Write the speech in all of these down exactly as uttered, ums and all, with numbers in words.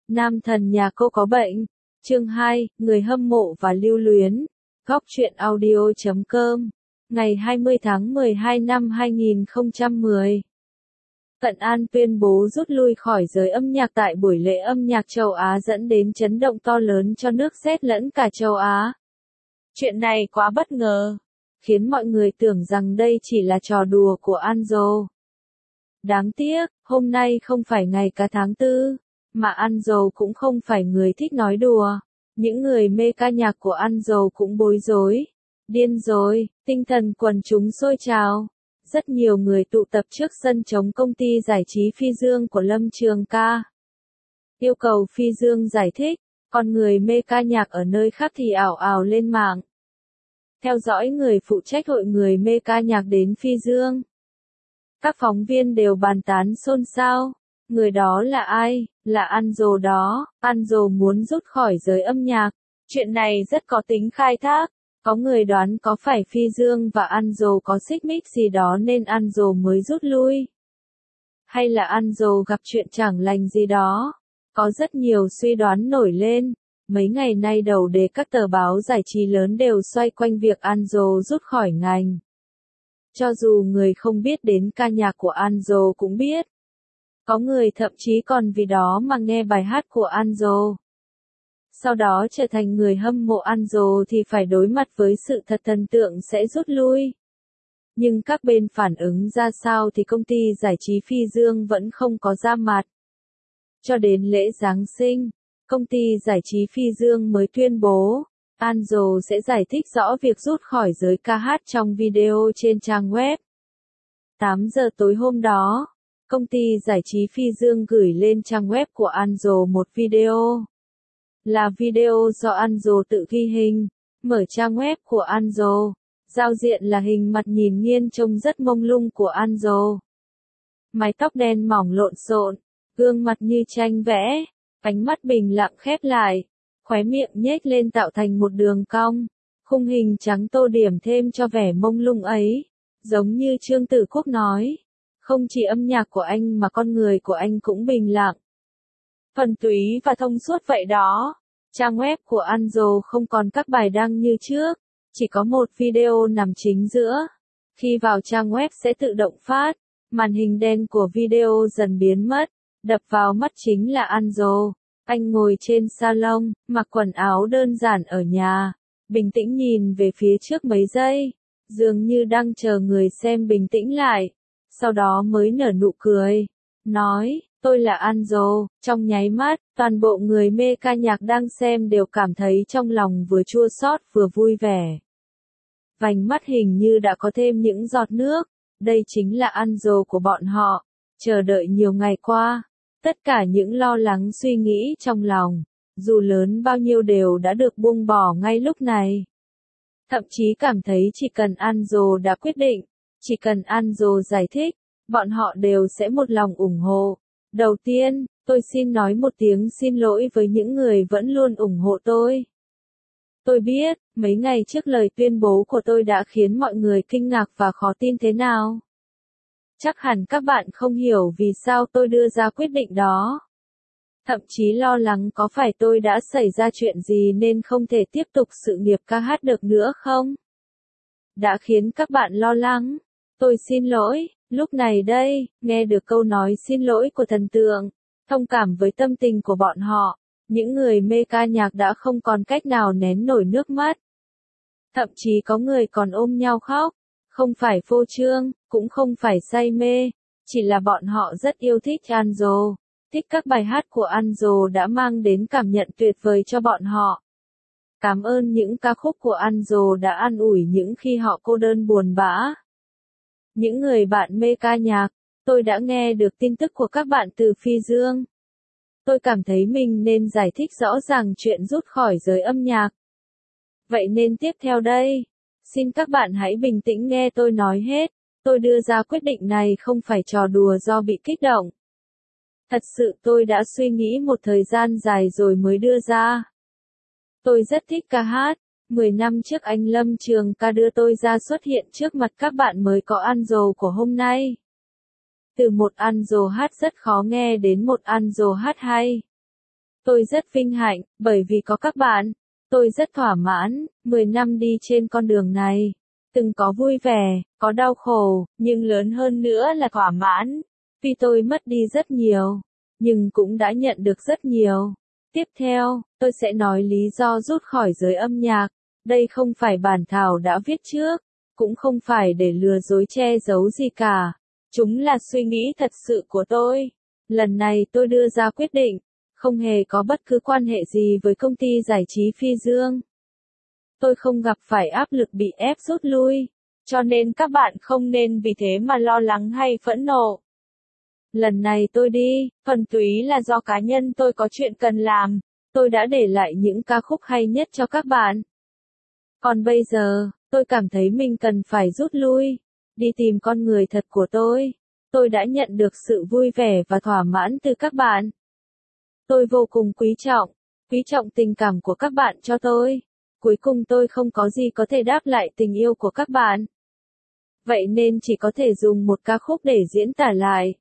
Nam thần nhà cô có bệnh. Chương hai, người hâm mộ và lưu luyến. Góc truyện audio chấm com. Ngày hai mươi tháng mười hai năm hai nghìn không trăm mười. Cận An tuyên bố rút lui khỏi giới âm nhạc tại buổi lễ âm nhạc châu Á dẫn đến chấn động to lớn cho nước Z lẫn cả châu Á. Chuyện này quá bất ngờ, khiến mọi người tưởng rằng đây chỉ là trò đùa của Anzo. Đáng tiếc, hôm nay không phải ngày cả tháng tư, mà Anzo cũng không phải người thích nói đùa. Những người mê ca nhạc của Anzo cũng bối rối, điên rồi, tinh thần quần chúng sôi trào. Rất nhiều người tụ tập trước sân chống công ty giải trí Phi Dương của Lâm Trường Ca. Yêu cầu Phi Dương giải thích, còn người mê ca nhạc ở nơi khác thì ảo ảo lên mạng. Theo dõi người phụ trách hội người mê ca nhạc đến Phi Dương. Các phóng viên đều bàn tán xôn xao. Người đó là ai? Là Anzo đó. Anzo muốn rút khỏi giới âm nhạc. Chuyện này rất có tính khai thác. Có người đoán có phải Phi Dương và Anzo có xích mích gì đó nên Anzo mới rút lui. Hay là Anzo gặp chuyện chẳng lành gì đó. Có rất nhiều suy đoán nổi lên. Mấy ngày nay đầu đề các tờ báo giải trí lớn đều xoay quanh việc Anzo rút khỏi ngành. Cho dù người không biết đến ca nhạc của Anzo cũng biết. Có người thậm chí còn vì đó mà nghe bài hát của Anzo. Sau đó trở thành người hâm mộ Anzo thì phải đối mặt với sự thật thần tượng sẽ rút lui. Nhưng các bên phản ứng ra sao thì công ty giải trí Phi Dương vẫn không có ra mặt. Cho đến lễ Giáng sinh, công ty giải trí Phi Dương mới tuyên bố, Anzo sẽ giải thích rõ việc rút khỏi giới ca hát trong video trên trang web. tám giờ tối hôm đó, công ty giải trí Phi Dương gửi lên trang web của Anzo một video. Là video do Anzo tự ghi hình, mở trang web của Anzo. Giao diện là hình mặt nhìn nghiêng trông rất mông lung của Anzo. Mái tóc đen mỏng lộn xộn, gương mặt như tranh vẽ, ánh mắt bình lặng khép lại, khóe miệng nhếch lên tạo thành một đường cong. Khung hình trắng tô điểm thêm cho vẻ mông lung ấy. Giống như Trương Tử Quốc nói, không chỉ âm nhạc của anh mà con người của anh cũng bình lặng. Thuần túy và thông suốt vậy đó. Trang web của Anzo không còn các bài đăng như trước, chỉ có một video nằm chính giữa. Khi vào trang web sẽ tự động phát, màn hình đen của video dần biến mất, đập vào mắt chính là Anzo. Anh ngồi trên salon, mặc quần áo đơn giản ở nhà, bình tĩnh nhìn về phía trước mấy giây, dường như đang chờ người xem bình tĩnh lại, sau đó mới nở nụ cười, nói, tôi là Anzo. Trong nháy mắt, toàn bộ người mê ca nhạc đang xem đều cảm thấy trong lòng vừa chua xót vừa vui vẻ. Vành mắt hình như đã có thêm những giọt nước, đây chính là Anzo của bọn họ, chờ đợi nhiều ngày qua. Tất cả những lo lắng suy nghĩ trong lòng, dù lớn bao nhiêu đều đã được buông bỏ ngay lúc này. Thậm chí cảm thấy chỉ cần Anzo đã quyết định, chỉ cần Anzo giải thích, bọn họ đều sẽ một lòng ủng hộ. Đầu tiên, tôi xin nói một tiếng xin lỗi với những người vẫn luôn ủng hộ tôi. Tôi biết, mấy ngày trước lời tuyên bố của tôi đã khiến mọi người kinh ngạc và khó tin thế nào. Chắc hẳn các bạn không hiểu vì sao tôi đưa ra quyết định đó. Thậm chí lo lắng có phải tôi đã xảy ra chuyện gì nên không thể tiếp tục sự nghiệp ca hát được nữa không? Đã khiến các bạn lo lắng. Tôi xin lỗi. Lúc này đây, nghe được câu nói xin lỗi của thần tượng, thông cảm với tâm tình của bọn họ, những người mê ca nhạc đã không còn cách nào nén nổi nước mắt. Thậm chí có người còn ôm nhau khóc, không phải phô trương, cũng không phải say mê, chỉ là bọn họ rất yêu thích Anzo, thích các bài hát của Anzo đã mang đến cảm nhận tuyệt vời cho bọn họ. Cảm ơn những ca khúc của Anzo đã an ủi những khi họ cô đơn buồn bã. Những người bạn mê ca nhạc, tôi đã nghe được tin tức của các bạn từ Phi Dương. Tôi cảm thấy mình nên giải thích rõ ràng chuyện rút khỏi giới âm nhạc. Vậy nên tiếp theo đây, xin các bạn hãy bình tĩnh nghe tôi nói hết. Tôi đưa ra quyết định này không phải trò đùa do bị kích động. Thật sự tôi đã suy nghĩ một thời gian dài rồi mới đưa ra. Tôi rất thích ca hát. mười năm trước anh Lâm Trường Ca đưa tôi ra xuất hiện trước mặt các bạn mới có Anzo của hôm nay. Từ một Anzo hát rất khó nghe đến một Anzo hát hay. Tôi rất vinh hạnh, bởi vì có các bạn. Tôi rất thỏa mãn, mười năm đi trên con đường này. Từng có vui vẻ, có đau khổ, nhưng lớn hơn nữa là thỏa mãn. Vì tôi mất đi rất nhiều, nhưng cũng đã nhận được rất nhiều. Tiếp theo, tôi sẽ nói lý do rút khỏi giới âm nhạc. Đây không phải bản thảo đã viết trước, cũng không phải để lừa dối che giấu gì cả. Chúng là suy nghĩ thật sự của tôi. Lần này tôi đưa ra quyết định, không hề có bất cứ quan hệ gì với công ty giải trí Phi Dương. Tôi không gặp phải áp lực bị ép rút lui, cho nên các bạn không nên vì thế mà lo lắng hay phẫn nộ. Lần này tôi đi, phần túy là do cá nhân tôi có chuyện cần làm, tôi đã để lại những ca khúc hay nhất cho các bạn. Còn bây giờ, tôi cảm thấy mình cần phải rút lui, đi tìm con người thật của tôi. Tôi đã nhận được sự vui vẻ và thỏa mãn từ các bạn. Tôi vô cùng quý trọng, quý trọng tình cảm của các bạn cho tôi. Cuối cùng tôi không có gì có thể đáp lại tình yêu của các bạn. Vậy nên chỉ có thể dùng một ca khúc để diễn tả lại.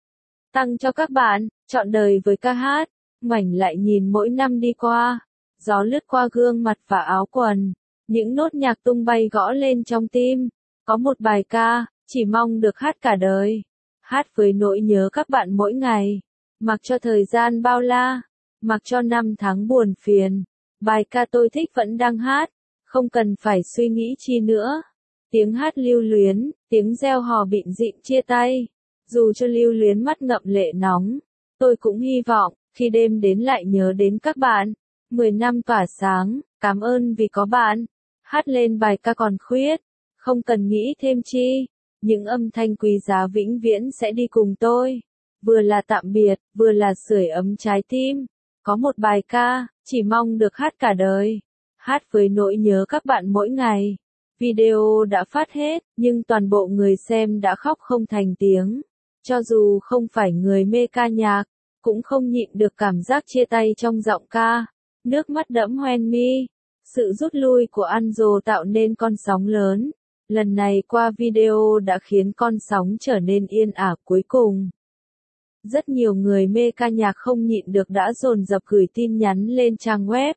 Tặng cho các bạn, trọn đời với ca hát, ngoảnh lại nhìn mỗi năm đi qua. Gió lướt qua gương mặt và áo quần, những nốt nhạc tung bay gõ lên trong tim. Có một bài ca, chỉ mong được hát cả đời. Hát với nỗi nhớ các bạn mỗi ngày. Mặc cho thời gian bao la, mặc cho năm tháng buồn phiền. Bài ca tôi thích vẫn đang hát, không cần phải suy nghĩ chi nữa. Tiếng hát lưu luyến, tiếng reo hò bịn rịn chia tay. Dù cho lưu luyến mắt ngậm lệ nóng, tôi cũng hy vọng, khi đêm đến lại nhớ đến các bạn. Mười năm tỏa sáng, cảm ơn vì có bạn. Hát lên bài ca còn khuyết, không cần nghĩ thêm chi. Những âm thanh quý giá vĩnh viễn sẽ đi cùng tôi. Vừa là tạm biệt, vừa là sưởi ấm trái tim. Có một bài ca, chỉ mong được hát cả đời. Hát với nỗi nhớ các bạn mỗi ngày. Video đã phát hết, nhưng toàn bộ người xem đã khóc không thành tiếng. Cho dù không phải người mê ca nhạc, cũng không nhịn được cảm giác chia tay trong giọng ca. Nước mắt đẫm hoen mi. Sự rút lui của Anzo tạo nên con sóng lớn. Lần này qua video đã khiến con sóng trở nên yên ả cuối cùng. Rất nhiều người mê ca nhạc không nhịn được đã dồn dập gửi tin nhắn lên trang web.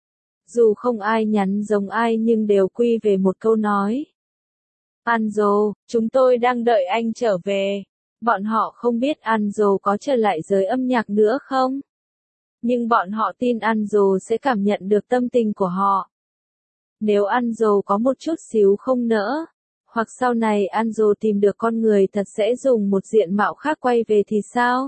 Dù không ai nhắn giống ai nhưng đều quy về một câu nói. Anzo, chúng tôi đang đợi anh trở về. Bọn họ không biết Anzo có trở lại giới âm nhạc nữa không? Nhưng bọn họ tin Anzo sẽ cảm nhận được tâm tình của họ. Nếu Anzo có một chút xíu không nỡ, hoặc sau này Anzo tìm được con người thật sẽ dùng một diện mạo khác quay về thì sao?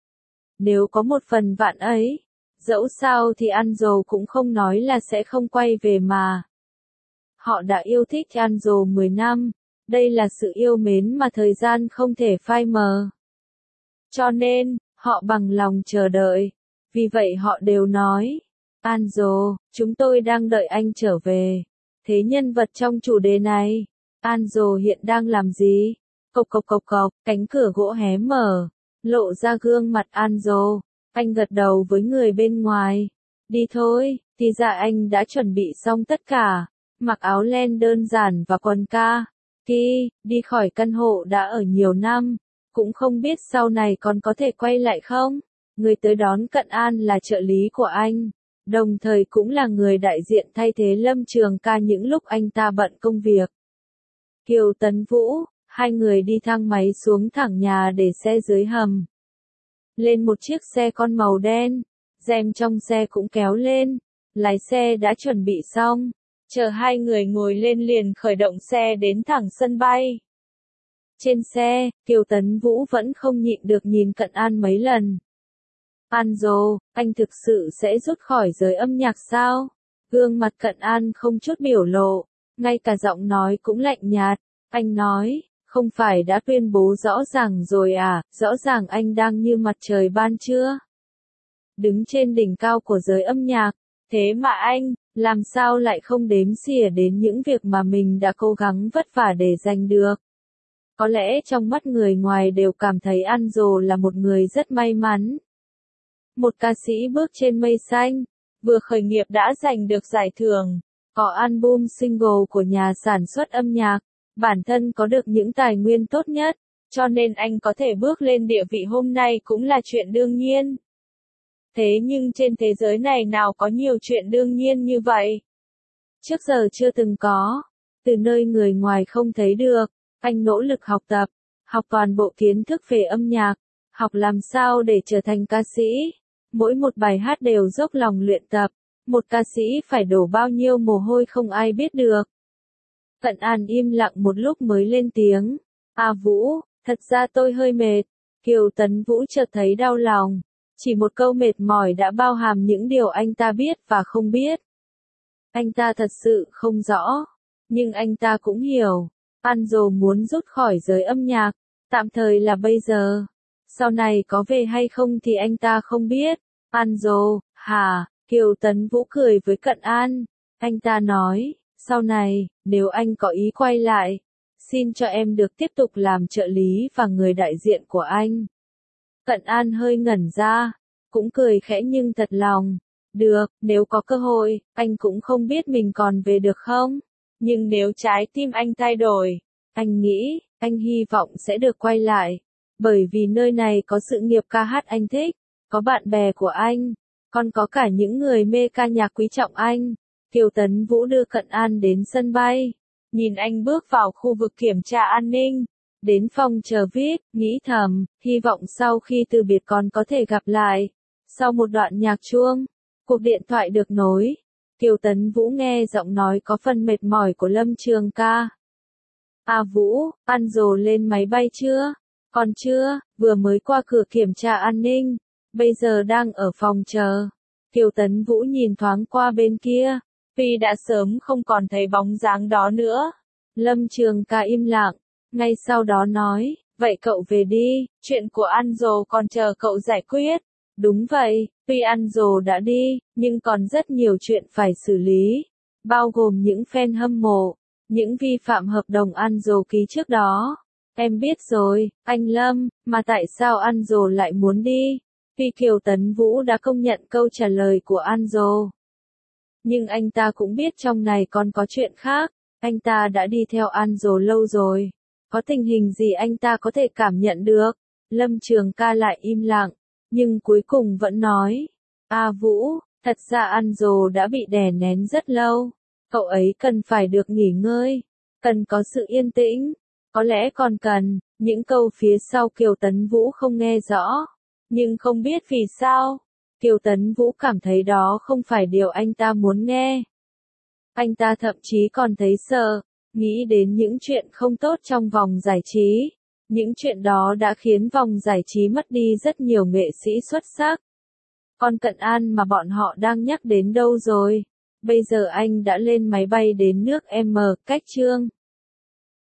Nếu có một phần vạn ấy, dẫu sao thì Anzo cũng không nói là sẽ không quay về mà. Họ đã yêu thích Anzo mười năm, đây là sự yêu mến mà thời gian không thể phai mờ. Cho nên, họ bằng lòng chờ đợi. Vì vậy họ đều nói, Anzo, chúng tôi đang đợi anh trở về. Thế nhân vật trong chủ đề này, Anzo hiện đang làm gì? Cộc cộc cộc cộc, cánh cửa gỗ hé mở, lộ ra gương mặt Anzo. Anh gật đầu với người bên ngoài. Đi thôi, thì ra anh đã chuẩn bị xong tất cả. Mặc áo len đơn giản và quần ca. Khi đi khỏi căn hộ đã ở nhiều năm, cũng không biết sau này còn có thể quay lại không? Người tới đón Cận An là trợ lý của anh, đồng thời cũng là người đại diện thay thế Lâm Trường Ca những lúc anh ta bận công việc. Kiều Tấn Vũ, hai người đi thang máy xuống thẳng nhà để xe dưới hầm. Lên một chiếc xe con màu đen, rèm trong xe cũng kéo lên, lái xe đã chuẩn bị xong, chờ hai người ngồi lên liền khởi động xe đến thẳng sân bay. Trên xe, Kiều Tấn Vũ vẫn không nhịn được nhìn Cận An mấy lần. Anzo, anh thực sự sẽ rút khỏi giới âm nhạc sao? Gương mặt Cận An không chút biểu lộ, ngay cả giọng nói cũng lạnh nhạt. Anh nói, không phải đã tuyên bố rõ ràng rồi à, rõ ràng anh đang như mặt trời ban trưa. Đứng trên đỉnh cao của giới âm nhạc, thế mà anh, làm sao lại không đếm xỉa đến những việc mà mình đã cố gắng vất vả để giành được. Có lẽ trong mắt người ngoài đều cảm thấy Anzo là một người rất may mắn. Một ca sĩ bước trên mây xanh, vừa khởi nghiệp đã giành được giải thưởng, có album single của nhà sản xuất âm nhạc, bản thân có được những tài nguyên tốt nhất, cho nên anh có thể bước lên địa vị hôm nay cũng là chuyện đương nhiên. Thế nhưng trên thế giới này nào có nhiều chuyện đương nhiên như vậy. Trước giờ chưa từng có. Từ nơi người ngoài không thấy được, anh nỗ lực học tập, học toàn bộ kiến thức về âm nhạc, học làm sao để trở thành ca sĩ. Mỗi một bài hát đều dốc lòng luyện tập, một ca sĩ phải đổ bao nhiêu mồ hôi không ai biết được. Cận An im lặng một lúc mới lên tiếng. À Vũ, thật ra tôi hơi mệt. Kiều Tấn Vũ chợt thấy đau lòng. Chỉ một câu mệt mỏi đã bao hàm những điều anh ta biết và không biết. Anh ta thật sự không rõ. Nhưng anh ta cũng hiểu. Anzo muốn rút khỏi giới âm nhạc. Tạm thời là bây giờ. Sau này có về hay không thì anh ta không biết. Anzo, hả? Kiều Tấn Vũ cười với Cận An. Anh ta nói, sau này, nếu anh có ý quay lại, xin cho em được tiếp tục làm trợ lý và người đại diện của anh. Cận An hơi ngẩn ra, cũng cười khẽ nhưng thật lòng. Được, nếu có cơ hội, anh cũng không biết mình còn về được không? Nhưng nếu trái tim anh thay đổi, anh nghĩ, anh hy vọng sẽ được quay lại. Bởi vì nơi này có sự nghiệp ca hát anh thích, có bạn bè của anh, còn có cả những người mê ca nhạc quý trọng anh. Kiều Tấn Vũ đưa Cận An đến sân bay. Nhìn anh bước vào khu vực kiểm tra an ninh. Đến phòng chờ vê i pê, nghĩ thầm, hy vọng sau khi từ biệt còn có thể gặp lại. Sau một đoạn nhạc chuông, cuộc điện thoại được nối. Kiều Tấn Vũ nghe giọng nói có phần mệt mỏi của Lâm Trường Ca. À Vũ, Anzo lên máy bay chưa? Còn chưa, vừa mới qua cửa kiểm tra an ninh. Bây giờ đang ở phòng chờ. Kiều Tấn Vũ nhìn thoáng qua bên kia. Vì đã sớm không còn thấy bóng dáng đó nữa. Lâm Trường Ca im lặng. Ngay sau đó nói, vậy cậu về đi, chuyện của Anzo còn chờ cậu giải quyết. Đúng vậy, tuy Anzo đã đi, nhưng còn rất nhiều chuyện phải xử lý. Bao gồm những fan hâm mộ, những vi phạm hợp đồng Anzo ký trước đó. Em biết rồi, anh Lâm, mà tại sao Anzo lại muốn đi? Vì Kiều Tấn Vũ đã công nhận câu trả lời của Anzo. Nhưng anh ta cũng biết trong này còn có chuyện khác. Anh ta đã đi theo Anzo lâu rồi. Có tình hình gì anh ta có thể cảm nhận được? Lâm Trường Ca lại im lặng, nhưng cuối cùng vẫn nói. À Vũ, thật ra Anzo đã bị đè nén rất lâu. Cậu ấy cần phải được nghỉ ngơi. Cần có sự yên tĩnh. Có lẽ còn cần. Những câu phía sau Kiều Tấn Vũ không nghe rõ. Nhưng không biết vì sao. Kiều Tấn Vũ cảm thấy đó không phải điều anh ta muốn nghe. Anh ta thậm chí còn thấy sợ, nghĩ đến những chuyện không tốt trong vòng giải trí. Những chuyện đó đã khiến vòng giải trí mất đi rất nhiều nghệ sĩ xuất sắc. Còn Cận An mà bọn họ đang nhắc đến đâu rồi? Bây giờ anh đã lên máy bay đến nước M, cách Trương.